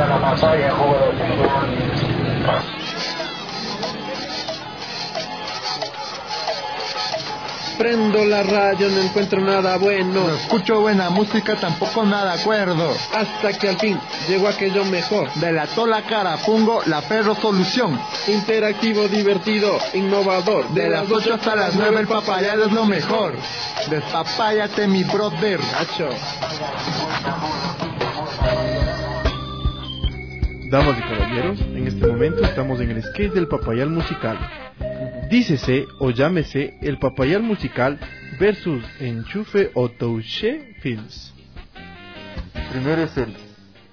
Prendo la radio, no encuentro nada bueno. No escucho buena música, tampoco nada acuerdo. Hasta que al fin llegó aquello mejor. Delató la cara, pongo la perro solución. Interactivo, divertido, innovador. De las 8 hasta las 9 el papayal es lo mejor. Despapáyate mi brother. Nacho. Damas y caballeros, en este momento estamos en el sketch del Papayal Musical. Dícese o llámese el Papayal Musical versus Enchufe o Touché Films. Primero es el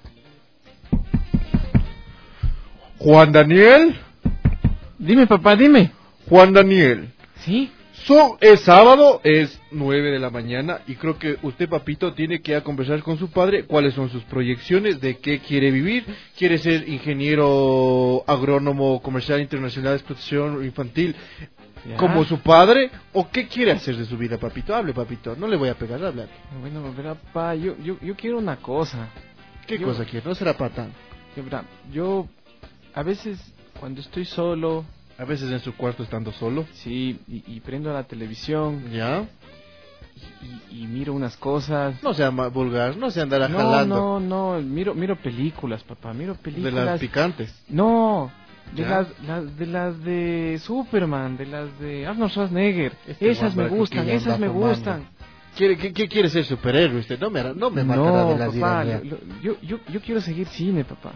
Juan Daniel. Dime, papá, dime. Juan Daniel. ¿Sí? Es sábado, es 9 de la mañana y creo que usted, papito, tiene que ir a conversar con su padre cuáles son sus proyecciones, de qué quiere vivir. ¿Quiere ser ingeniero agrónomo comercial internacional de explotación infantil como su padre? ¿O qué quiere hacer de su vida, papito? Hable, papito, no le voy a pegar, habla. Bueno, verá, papá, yo quiero una cosa. ¿Qué cosa quiere? No será patán. Yo a veces cuando estoy solo... A veces en su cuarto estando solo. Sí, y prendo la televisión. ¿Ya? Y miro unas cosas. No sea vulgar, no sea andar jalando. No, miro películas, papá, miro películas. ¿De las picantes? No, de las de Superman, de las de Arnold Schwarzenegger. Esas me gustan. ¿Qué quiere ser superhéroe usted? No me matará de las papá, ideas. yo quiero seguir cine, papá.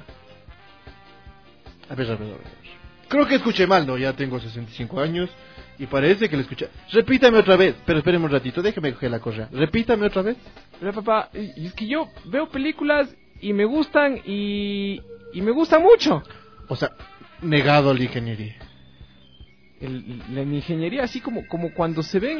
A ver. Creo que escuché mal, ¿no? Ya tengo 65 años y parece que lo escuché. Repítame otra vez, pero espéreme un ratito, déjeme coger la correa. Repítame otra vez. Pero papá, y es que yo veo películas y me gustan y me gusta mucho. O sea, negado a la ingeniería. La ingeniería, así como cuando se ven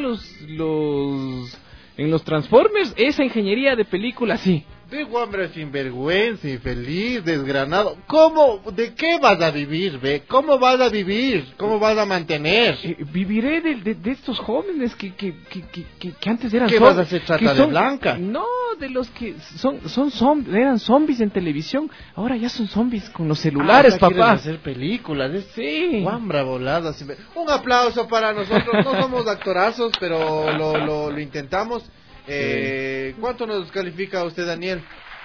en los Transformers, esa ingeniería de películas, sí. De hombre sinvergüenza, infeliz, desgranado. ¿Cómo? ¿De qué vas a vivir, ve? ¿Cómo vas a vivir? ¿Cómo vas a mantener? Viviré de estos jóvenes que antes eran... ¿Qué vas a hacer, trata de blanca? No, de los que eran zombies en televisión. Ahora ya son zombies con los celulares, papá. ¿Quieres hacer películas? Sí. Guambra volada. Un aplauso para nosotros. No somos actorazos, pero lo intentamos. ¿Cuánto nos califica usted, Daniel?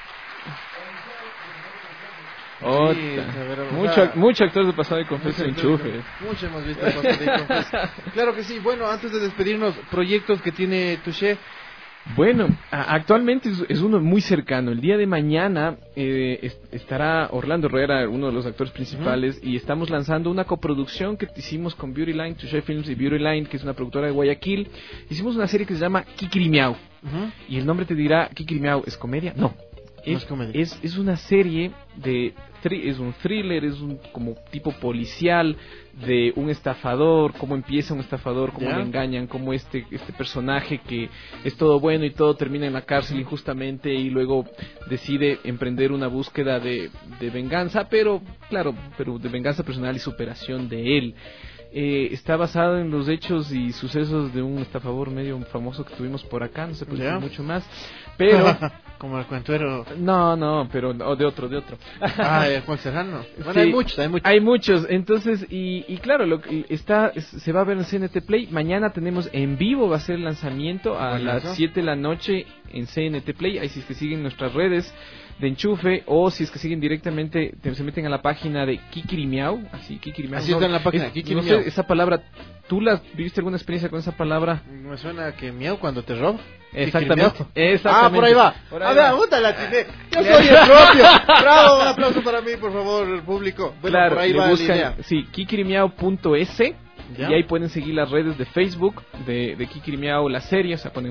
Mucho actor de pasado y confeso enchufe. Mucho hemos visto pasado y confeso. Claro que sí. Bueno, antes de despedirnos, proyectos que tiene Touché. Bueno, actualmente es uno muy cercano. El día de mañana estará Orlando Herrera, uno de los actores principales, y estamos lanzando una coproducción que hicimos con Beauty Line, Touché Films y Beauty Line, que es una productora de Guayaquil. Hicimos una serie que se llama Kikirimiao. Y el nombre te dirá, ¿Kikirimiao es comedia? No. Es una serie es un thriller, es un como tipo policial de un estafador, cómo empieza un estafador, cómo le engañan, cómo este personaje que es todo bueno y todo termina en la cárcel injustamente y luego decide emprender una búsqueda de venganza, pero de venganza personal y superación de él. Está basado en los hechos y sucesos de un estafador medio famoso que tuvimos por acá, no se puede decir mucho más, pero como el cuentuero. No, pero de otro. Juan Serrano. Bueno, sí, hay muchos. Entonces, y claro, se va a ver en CNT Play. Mañana tenemos en vivo, va a ser el lanzamiento a las 7 de la noche en CNT Play. Ahí si es que siguen nuestras redes de Enchufe, o si es que siguen directamente, se meten a la página de Kikirimiao, así está en la página, Kikirimiao. No sé, esa palabra, ¿tú viviste alguna experiencia con esa palabra? Me suena que miau cuando te roba. Exactamente. Por ahí va. A ver, puta la tiene. Yo soy el propio. Bravo, un aplauso para mí, por favor, el público. Bueno, claro, por ahí va buscan, la idea. Sí, kikirimiao.es. Y ahí pueden seguir las redes de Facebook de Kikirimiao la serie, o sea, ponen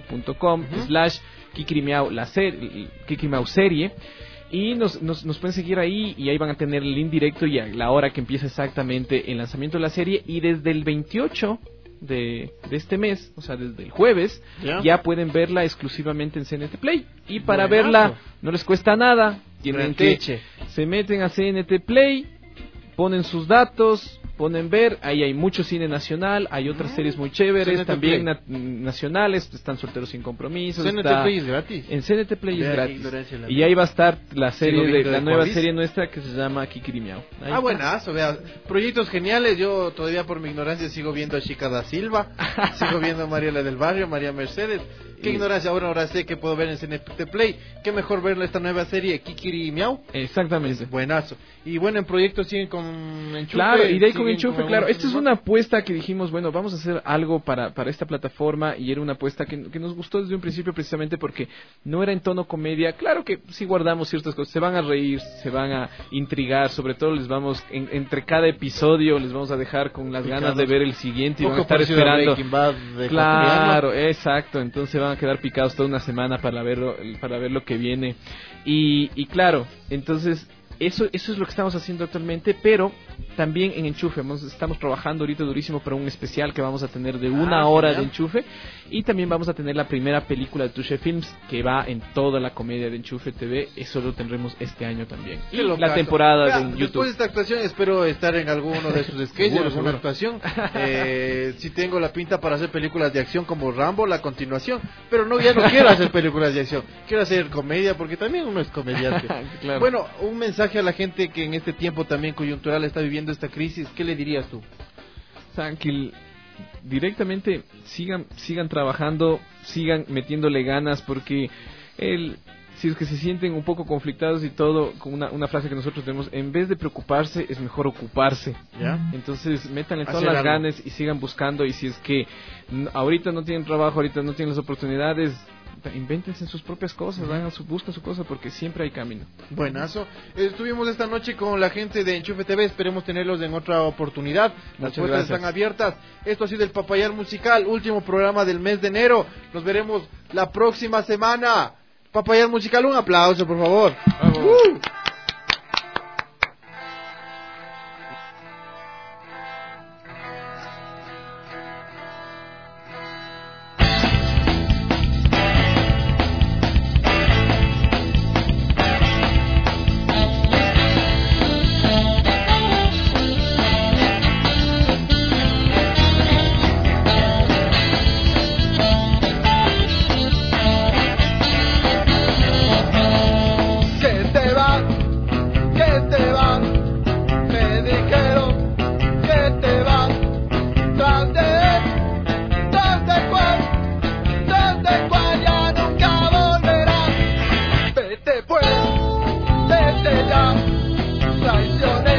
facebook.com/Kikirimiao la serie, Kikirimiao serie, y nos pueden seguir ahí, y ahí van a tener el link directo y a la hora que empieza exactamente el lanzamiento de la serie, y desde el 28 de este mes, o sea, desde el jueves, ya pueden verla exclusivamente en CNT Play, y para verla no les cuesta nada, se meten a CNT Play, ponen sus datos, ponen ver, ahí hay mucho cine nacional, hay otras series muy chéveres, CNT también Play. nacionales, están Solteros sin Compromisos. CNT está- Play es gratis. En CNT Play es Vea, gratis. ignorancia en la Y vida. ahí va a estar la serie Sigo viendo la de nueva Juan Luis. serie nuestra que se llama Kikirimiao. Ahí está. Buenazo, vea. Proyectos geniales. Yo todavía por mi ignorancia sigo viendo a Chica da Silva. Sigo viendo a Mariela del Barrio, María Mercedes. Qué ignorancia. Ahora sé que puedo ver en CNT Play. Qué mejor ver esta nueva serie, Kikiri Miau. Exactamente. Buenazo. Y bueno, en proyectos siguen con Enchufe. Claro, y de ahí con siguen Enchufe, con claro. algunos Esta es más. una apuesta que dijimos, bueno, vamos a hacer algo para esta plataforma, y era una apuesta que nos gustó desde un principio precisamente porque no era en tono comedia. Claro que sí guardamos ciertas cosas, se van a reír, se van a intrigar, sobre todo les vamos, entre cada episodio les vamos a dejar con las ganas de ver el siguiente y van a Poco estar parecido a esperando. Breaking Bad de Claro, exacto, entonces van a quedar picados toda una semana para ver lo que viene. Y claro, entonces eso es lo que estamos haciendo actualmente, pero también en Enchufe estamos trabajando ahorita durísimo para un especial que vamos a tener de una hora genial. de Enchufe, y también vamos a tener la primera película de Touché Films que va en toda la comedia de Enchufe TV. Eso lo tendremos este año también. Y Qué la locazo. temporada Vea, de YouTube. Después de esta actuación espero estar en alguno de sus sketches, Seguro, alguna seguro. actuación. Si tengo la pinta para hacer películas de acción como Rambo, la continuación. Pero no, ya no quiero hacer películas de acción. Quiero hacer comedia porque también uno es comediante. Claro. Bueno, un mensaje a la gente que en este tiempo también coyuntural está viviendo esta crisis. ¿Qué le dirías tú? Tranquil, directamente sigan trabajando, sigan metiéndole ganas, porque si es que se sienten un poco conflictados y todo, con una frase que nosotros tenemos, en vez de preocuparse es mejor ocuparse. ¿Ya? Entonces métanle todas Hacer las algo. ganas y sigan buscando, y si es que ahorita no tienen trabajo, ahorita no tienen las oportunidades, invéntense sus propias cosas, busquen su cosa, porque siempre hay camino. Buenazo. Estuvimos esta noche con la gente de Enchufe TV. Esperemos tenerlos en otra oportunidad. Las Muchas puertas gracias. están abiertas. Esto ha sido el Papayal Musical, último programa del mes de enero. Nos veremos la próxima semana. Papayal Musical, un aplauso, por favor. Que te vas, me dijeron que te vas, tras de cual ya nunca volverás. Vete pues, vete ya, traicionero.